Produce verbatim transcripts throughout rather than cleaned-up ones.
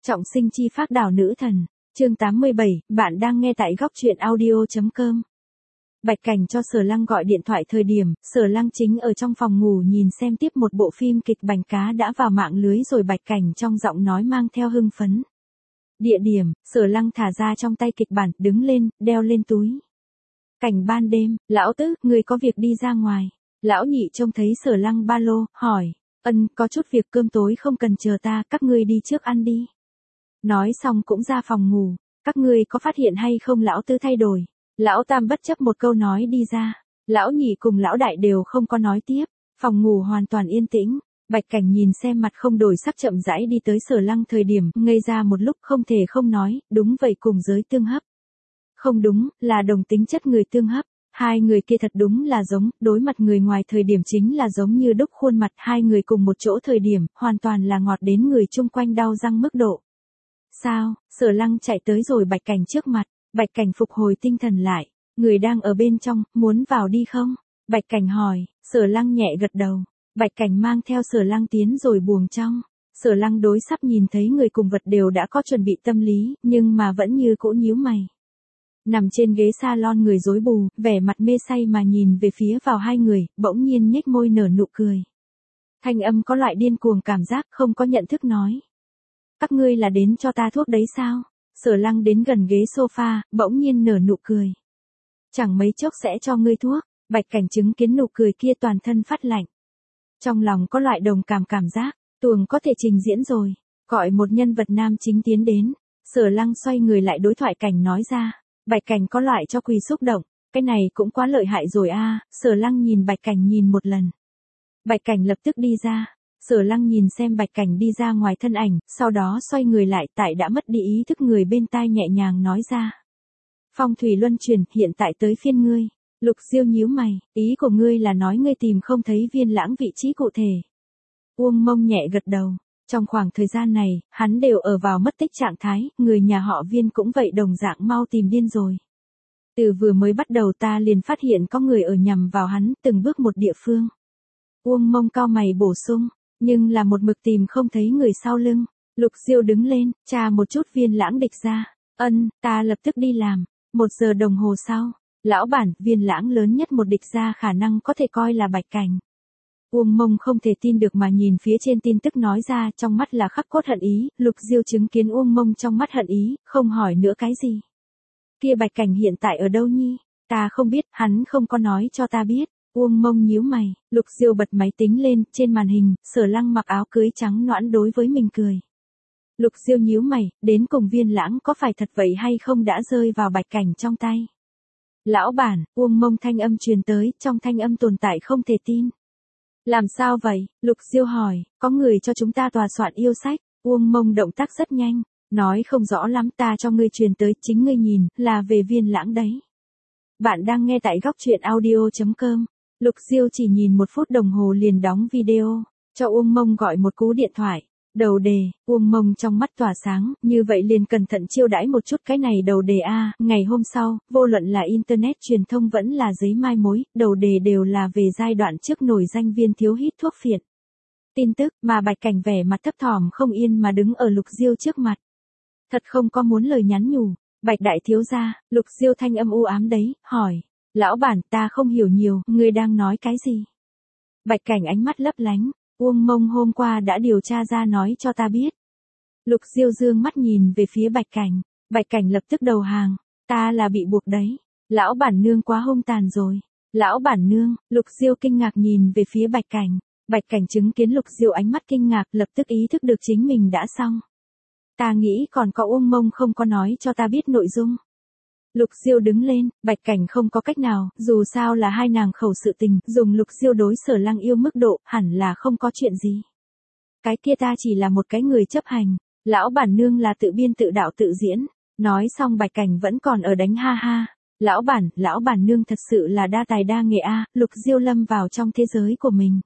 Trọng sinh chi phác đảo nữ thần, chương tám mươi bảy, bạn đang nghe tại góc truyện audio.com. Bạch Cảnh cho Sở Lăng gọi điện thoại thời điểm, Sở Lăng chính ở trong phòng ngủ nhìn xem tiếp một bộ phim kịch Bành Cá đã vào mạng lưới rồi. Bạch Cảnh trong giọng nói mang theo hưng phấn. Địa điểm, Sở Lăng thả ra trong tay kịch bản, đứng lên, đeo lên túi. Cảnh ban đêm, lão tứ, người có việc đi ra ngoài. Lão nhị trông thấy Sở Lăng ba lô, hỏi, ân, có chút việc cơm tối không cần chờ ta, các ngươi đi trước ăn đi. Nói xong cũng ra phòng ngủ, các ngươi có phát hiện hay không lão tứ thay đổi. Lão tam bất chấp một câu nói đi ra, lão nhị cùng lão đại đều không có nói tiếp, phòng ngủ hoàn toàn yên tĩnh. Bạch Cảnh nhìn xem mặt không đổi sắc chậm rãi đi tới Sở Lăng thời điểm, ngây ra một lúc không thể không nói, đúng vậy, cùng giới tương hấp. Không đúng, là đồng tính chất người tương hấp. Hai người kia thật đúng là giống, đối mặt người ngoài thời điểm chính là giống như đúc khuôn mặt, hai người cùng một chỗ thời điểm, hoàn toàn là ngọt đến người chung quanh đau răng mức độ. Sao? Sở Lăng chạy tới rồi Bạch Cảnh trước mặt, Bạch Cảnh phục hồi tinh thần lại, người đang ở bên trong, muốn vào đi không? Bạch Cảnh hỏi, Sở Lăng nhẹ gật đầu, Bạch Cảnh mang theo Sở Lăng tiến rồi buồng trong. Sở Lăng đối sắp nhìn thấy người cùng vật đều đã có chuẩn bị tâm lý, nhưng mà vẫn như cũ nhíu mày. Nằm trên ghế salon người rối bù, vẻ mặt mê say mà nhìn về phía vào hai người, bỗng nhiên nhếch môi nở nụ cười. Thanh âm có loại điên cuồng cảm giác, không có nhận thức nói. Các ngươi là đến cho ta thuốc đấy sao? Sở Lăng đến gần ghế sofa, bỗng nhiên nở nụ cười. Chẳng mấy chốc sẽ cho ngươi thuốc. Bạch Cảnh chứng kiến nụ cười kia toàn thân phát lạnh. Trong lòng có loại đồng cảm cảm giác, tuồng có thể trình diễn rồi. Gọi một nhân vật nam chính tiến đến. Sở Lăng xoay người lại đối thoại Cảnh nói ra. Bạch Cảnh có loại cho quỳ xúc động, cái này cũng quá lợi hại rồi a. À. Sở Lăng nhìn Bạch Cảnh nhìn một lần. Bạch Cảnh lập tức đi ra. Sở Lăng nhìn xem Bạch Cảnh đi ra ngoài thân ảnh, sau đó xoay người lại, tại đã mất đi ý thức người bên tai nhẹ nhàng nói ra. Phong thủy luân chuyển, hiện tại tới phiên ngươi. Lục Diêu nhíu mày, ý của ngươi là nói ngươi tìm không thấy Viên Lãng vị trí cụ thể. Uông Mông nhẹ gật đầu. Trong khoảng thời gian này, hắn đều ở vào mất tích trạng thái, người nhà họ Viên cũng vậy đồng dạng mau tìm điên rồi. Từ vừa mới bắt đầu ta liền phát hiện có người ở nhằm vào hắn, từng bước một địa phương. Uông Mông cao mày bổ sung, nhưng là một mực tìm không thấy người sau lưng. Lục Diêu đứng lên, tra một chút Viên Lãng địch ra. Ân, ta lập tức đi làm. Một giờ đồng hồ sau, lão bản, Viên Lãng lớn nhất một địch ra khả năng có thể coi là Bạch Cảnh. Uông Mông không thể tin được mà nhìn phía trên tin tức nói ra, trong mắt là khắc cốt hận ý. Lục Diêu chứng kiến Uông Mông trong mắt hận ý, không hỏi nữa cái gì. Kia Bạch Cảnh hiện tại ở đâu nhi? Ta không biết, hắn không có nói cho ta biết. Uông Mông nhíu mày, Lục Diêu bật máy tính lên, trên màn hình, Sở Lăng mặc áo cưới trắng nõn đối với mình cười. Lục Diêu nhíu mày, đến cùng Viên Lãng có phải thật vậy hay không đã rơi vào Bạch Cảnh trong tay. Lão bản, Uông Mông thanh âm truyền tới, trong thanh âm tồn tại không thể tin. Làm sao vậy? Lục Diêu hỏi, có người cho chúng ta tòa soạn yêu sách. Uông Mông động tác rất nhanh, nói không rõ lắm, ta cho ngươi truyền tới, chính ngươi nhìn, là về Viên Lãng đấy. Bạn đang nghe tại góc truyện audio.com. Lục Diêu chỉ nhìn một phút đồng hồ liền đóng video, cho Uông Mông gọi một cú điện thoại. Đầu đề, Uông Mông trong mắt tỏa sáng, như vậy liền cẩn thận chiêu đãi một chút cái này đầu đề a. Ngày hôm sau, vô luận là internet truyền thông vẫn là giấy mai mối, đầu đề đều là về giai đoạn trước nổi danh Viên thiếu hít thuốc phiện. Tin tức mà Bạch Cảnh vẻ mặt thấp thỏm không yên mà đứng ở Lục Diêu trước mặt. Thật không có muốn lời nhắn nhủ. Bạch đại thiếu gia, Lục Diêu thanh âm u ám đấy, hỏi. Lão bản, ta không hiểu nhiều, ngươi đang nói cái gì? Bạch Cảnh ánh mắt lấp lánh. Uông Mông hôm qua đã điều tra ra nói cho ta biết. Lục Diêu dương mắt nhìn về phía Bạch Cảnh. Bạch Cảnh lập tức đầu hàng. Ta là bị buộc đấy. Lão bản nương quá hung tàn rồi. Lão bản nương, Lục Diêu kinh ngạc nhìn về phía Bạch Cảnh. Bạch Cảnh chứng kiến Lục Diêu ánh mắt kinh ngạc, lập tức ý thức được chính mình đã xong. Ta nghĩ còn có Uông Mông không có nói cho ta biết nội dung. Lục Diêu đứng lên, Bạch Cảnh không có cách nào, dù sao là hai nàng khẩu sự tình, dùng Lục Diêu đối Sở Lăng yêu mức độ, hẳn là không có chuyện gì. Cái kia ta chỉ là một cái người chấp hành, lão bản nương là tự biên tự đạo tự diễn. Nói xong Bạch Cảnh vẫn còn ở đánh ha ha. Lão bản, lão bản nương thật sự là đa tài đa nghệ a. Lục Diêu lâm vào trong thế giới của mình.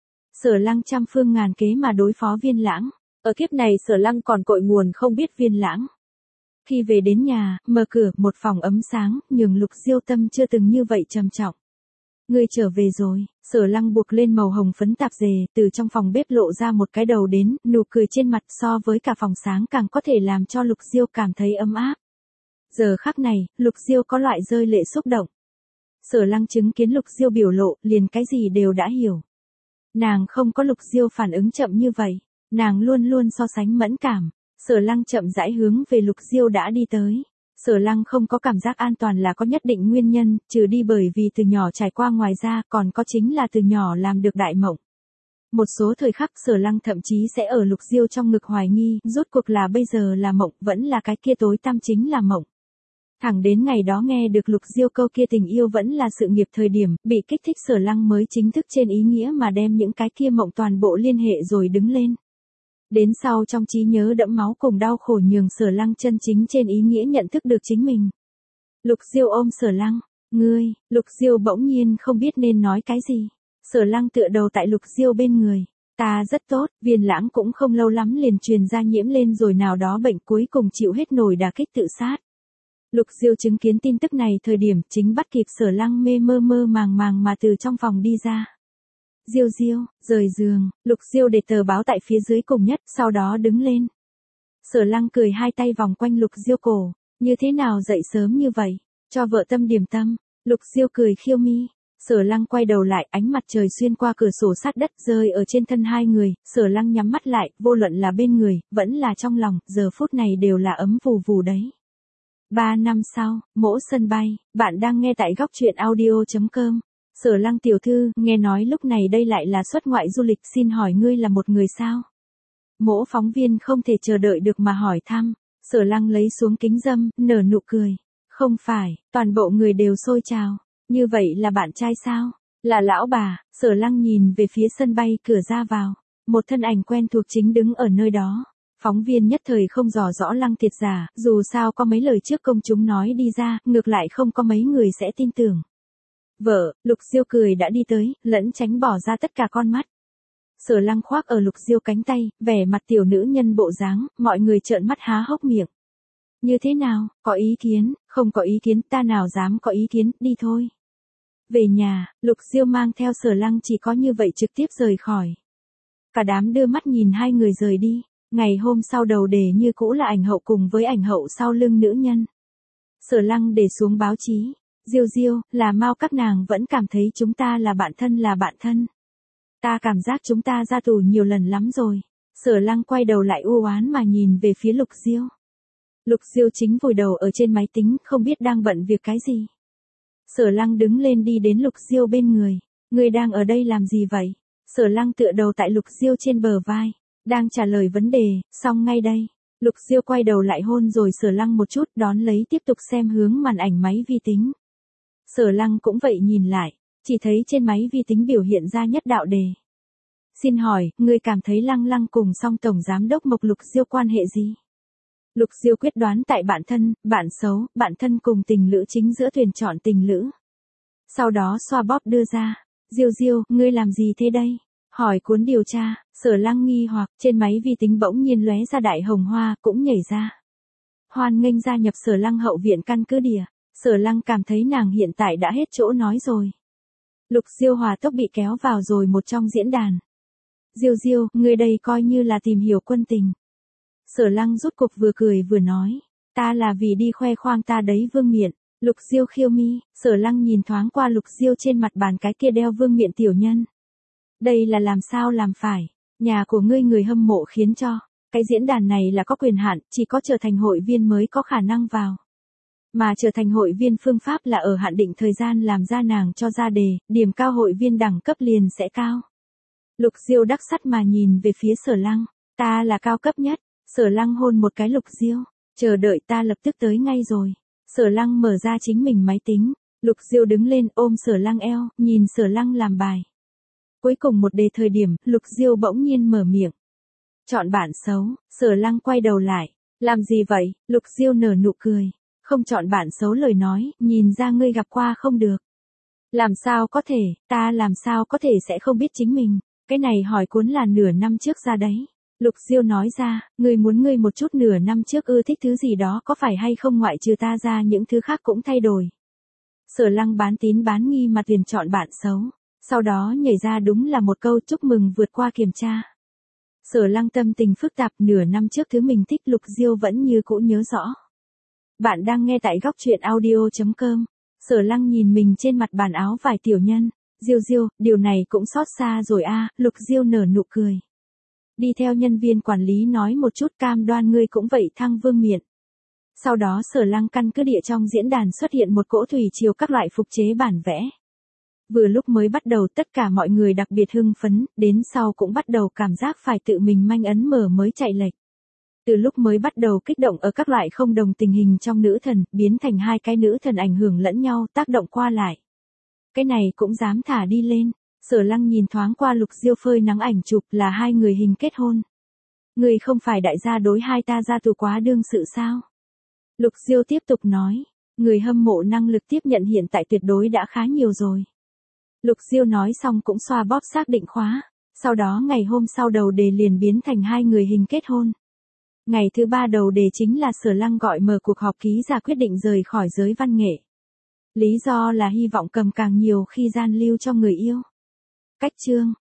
Sở Lăng trăm phương ngàn kế mà đối phó Viên Lãng. Ở kiếp này Sở Lăng còn cội nguồn không biết Viên Lãng. Khi về đến nhà, mở cửa, một phòng ấm sáng, nhường Lục Diêu tâm chưa từng như vậy trầm trọng. Ngươi trở về rồi, Sở Lăng buộc lên màu hồng phấn tạp dề, từ trong phòng bếp lộ ra một cái đầu đến, nụ cười trên mặt so với cả phòng sáng càng có thể làm cho Lục Diêu cảm thấy ấm áp. Giờ khắc này, Lục Diêu có loại rơi lệ xúc động. Sở Lăng chứng kiến Lục Diêu biểu lộ, liền cái gì đều đã hiểu. Nàng không có Lục Diêu phản ứng chậm như vậy, nàng luôn luôn so sánh mẫn cảm. Sở Lăng chậm rãi hướng về Lục Diêu đã đi tới. Sở Lăng không có cảm giác an toàn là có nhất định nguyên nhân, trừ đi bởi vì từ nhỏ trải qua, ngoài ra còn có chính là từ nhỏ làm được đại mộng. Một số thời khắc Sở Lăng thậm chí sẽ ở Lục Diêu trong ngực hoài nghi, rốt cuộc là bây giờ là mộng, vẫn là cái kia tối tăm chính là mộng. Thẳng đến ngày đó nghe được Lục Diêu câu kia tình yêu vẫn là sự nghiệp thời điểm, bị kích thích Sở Lăng mới chính thức trên ý nghĩa mà đem những cái kia mộng toàn bộ liên hệ rồi đứng lên. Đến sau trong trí nhớ đẫm máu cùng đau khổ nhường Sở Lăng chân chính trên ý nghĩa nhận thức được chính mình. Lục Diêu ôm Sở Lăng, ngươi, Lục Diêu bỗng nhiên không biết nên nói cái gì. Sở Lăng tựa đầu tại Lục Diêu bên người, ta rất tốt, Viên Lãng cũng không lâu lắm liền truyền ra nhiễm lên rồi nào đó bệnh cuối cùng chịu hết nổi đả kích tự sát. Lục Diêu chứng kiến tin tức này thời điểm chính bắt kịp Sở Lăng mê mơ mơ màng màng mà từ trong phòng đi ra. Diêu Diêu, rời giường, Lục Diêu để tờ báo tại phía dưới cùng nhất, sau đó đứng lên. Sở Lăng cười hai tay vòng quanh Lục Diêu cổ, như thế nào dậy sớm như vậy, cho vợ tâm điểm tâm. Lục Diêu cười khiêu mi. Sở Lăng quay đầu lại, ánh mặt trời xuyên qua cửa sổ sát đất rơi ở trên thân hai người, Sở Lăng nhắm mắt lại, vô luận là bên người, vẫn là trong lòng, giờ phút này đều là ấm vù vù đấy. Ba năm sau, Mỗ sân bay, bạn đang nghe tại góc truyện audio chấm com. Sở Lăng tiểu thư, nghe nói lúc này đây lại là xuất ngoại du lịch, xin hỏi ngươi là một người sao? Mỗ phóng viên không thể chờ đợi được mà hỏi thăm. Sở Lăng lấy xuống kính dâm, nở nụ cười. Không phải, toàn bộ người đều sôi trào. Như vậy là bạn trai sao? Là lão bà. Sở Lăng nhìn về phía sân bay cửa ra vào. Một thân ảnh quen thuộc chính đứng ở nơi đó. Phóng viên nhất thời không dò rõ Lăng thiệt giả, dù sao có mấy lời trước công chúng nói đi ra, ngược lại không có mấy người sẽ tin tưởng. Vợ, Lục Diêu cười đã đi tới, lẫn tránh bỏ ra tất cả con mắt. Sở Lăng khoác ở Lục Diêu cánh tay, vẻ mặt tiểu nữ nhân bộ dáng, mọi người trợn mắt há hốc miệng. Như thế nào, có ý kiến, không có ý kiến, ta nào dám có ý kiến, đi thôi. Về nhà, Lục Diêu mang theo Sở Lăng chỉ có như vậy trực tiếp rời khỏi. Cả đám đưa mắt nhìn hai người rời đi. Ngày hôm sau đầu đề như cũ là ảnh hậu cùng với ảnh hậu sau lưng nữ nhân. Sở Lăng để xuống báo chí. Diêu Diêu, là mau các nàng vẫn cảm thấy chúng ta là bạn thân là bạn thân. Ta cảm giác chúng ta ra tù nhiều lần lắm rồi. Sở Lăng quay đầu lại u oán mà nhìn về phía Lục Diêu. Lục Diêu chính vùi đầu ở trên máy tính, không biết đang bận việc cái gì. Sở Lăng đứng lên đi đến Lục Diêu bên người. Ngươi đang ở đây làm gì vậy? Sở Lăng tựa đầu tại Lục Diêu trên bờ vai. Đang trả lời vấn đề, xong ngay đây. Lục Diêu quay đầu lại hôn rồi Sở Lăng một chút, đón lấy tiếp tục xem hướng màn ảnh máy vi tính. Sở Lăng cũng vậy nhìn lại, chỉ thấy trên máy vi tính biểu hiện ra nhất đạo đề. Xin hỏi, ngươi cảm thấy Lăng Lăng cùng song tổng giám đốc Mộc Lục Diêu quan hệ gì? Lục Diêu quyết đoán tại bạn thân, bạn xấu, bạn thân cùng tình lữ chính giữa tuyển chọn tình lữ. Sau đó xoa bóp đưa ra. Diêu Diêu, ngươi làm gì thế đây? Hỏi cuốn điều tra. Sở Lăng nghi hoặc, trên máy vi tính bỗng nhiên lóe ra đại hồng hoa, cũng nhảy ra. Hoan nghênh gia nhập Sở Lăng hậu viện căn cứ địa. Sở Lăng cảm thấy nàng hiện tại đã hết chỗ nói rồi. Lục Diêu hòa tốc bị kéo vào rồi một trong diễn đàn. Diêu Diêu, ngươi đây coi như là tìm hiểu quân tình. Sở Lăng rút cục vừa cười vừa nói. Ta là vì đi khoe khoang ta đấy vương miện. Lục Diêu khiêu mi. Sở Lăng nhìn thoáng qua Lục Diêu trên mặt bàn cái kia đeo vương miện tiểu nhân. Đây là làm sao làm phải. Nhà của ngươi người hâm mộ khiến cho. Cái diễn đàn này là có quyền hạn, chỉ có trở thành hội viên mới có khả năng vào. Mà trở thành hội viên phương pháp là ở hạn định thời gian làm ra nàng cho ra đề, điểm cao hội viên đẳng cấp liền sẽ cao. Lục Diêu đắc sắt mà nhìn về phía Sở Lăng. Ta là cao cấp nhất. Sở Lăng hôn một cái Lục Diêu. Chờ đợi ta lập tức tới ngay rồi. Sở Lăng mở ra chính mình máy tính. Lục Diêu đứng lên ôm Sở Lăng eo, nhìn Sở Lăng làm bài. Cuối cùng một đề thời điểm, Lục Diêu bỗng nhiên mở miệng. Chọn bạn xấu. Sở Lăng quay đầu lại. Làm gì vậy? Lục Diêu nở nụ cười. Không chọn bạn xấu lời nói, nhìn ra ngươi gặp qua không được. Làm sao có thể, ta làm sao có thể sẽ không biết chính mình. Cái này hỏi cuốn là nửa năm trước ra đấy. Lục Diêu nói ra, ngươi muốn ngươi một chút nửa năm trước ưa thích thứ gì đó có phải hay không, ngoại trừ ta ra những thứ khác cũng thay đổi. Sở Lăng bán tín bán nghi mà tuyển chọn bạn xấu. Sau đó nhảy ra đúng là một câu chúc mừng vượt qua kiểm tra. Sở Lăng tâm tình phức tạp, nửa năm trước thứ mình thích Lục Diêu vẫn như cũ nhớ rõ. Bạn đang nghe tại góc truyện audio chấm com. Sở Lăng nhìn mình trên mặt bàn áo vải tiểu nhân. Diêu Diêu, điều này cũng xót xa rồi a. Lục Diêu nở nụ cười. Đi theo nhân viên quản lý nói một chút, cam đoan ngươi cũng vậy thăng vương miện. Sau đó Sở Lăng căn cứ địa trong diễn đàn xuất hiện một cỗ thủy triều các loại phục chế bản vẽ. Vừa lúc mới bắt đầu tất cả mọi người đặc biệt hưng phấn, đến sau cũng bắt đầu cảm giác phải tự mình manh ấn mở mới chạy lệch. Từ lúc mới bắt đầu kích động ở các loại không đồng tình hình trong nữ thần, biến thành hai cái nữ thần ảnh hưởng lẫn nhau, tác động qua lại. Cái này cũng dám thả đi lên. Sở Lăng nhìn thoáng qua Lục Diêu phơi nắng ảnh chụp, là hai người hình kết hôn. Người không phải đại gia đối hai ta ra tù quá đương sự sao? Lục Diêu tiếp tục nói, người hâm mộ năng lực tiếp nhận hiện tại tuyệt đối đã khá nhiều rồi. Lục Diêu nói xong cũng xoa bóp xác định khóa, sau đó ngày hôm sau đầu đề liền biến thành hai người hình kết hôn. Ngày thứ ba đầu đề chính là Sở Lăng gọi mở cuộc họp ký ra quyết định rời khỏi giới văn nghệ. Lý do là hy vọng cầm càng nhiều khi gian lưu cho người yêu. Cách chương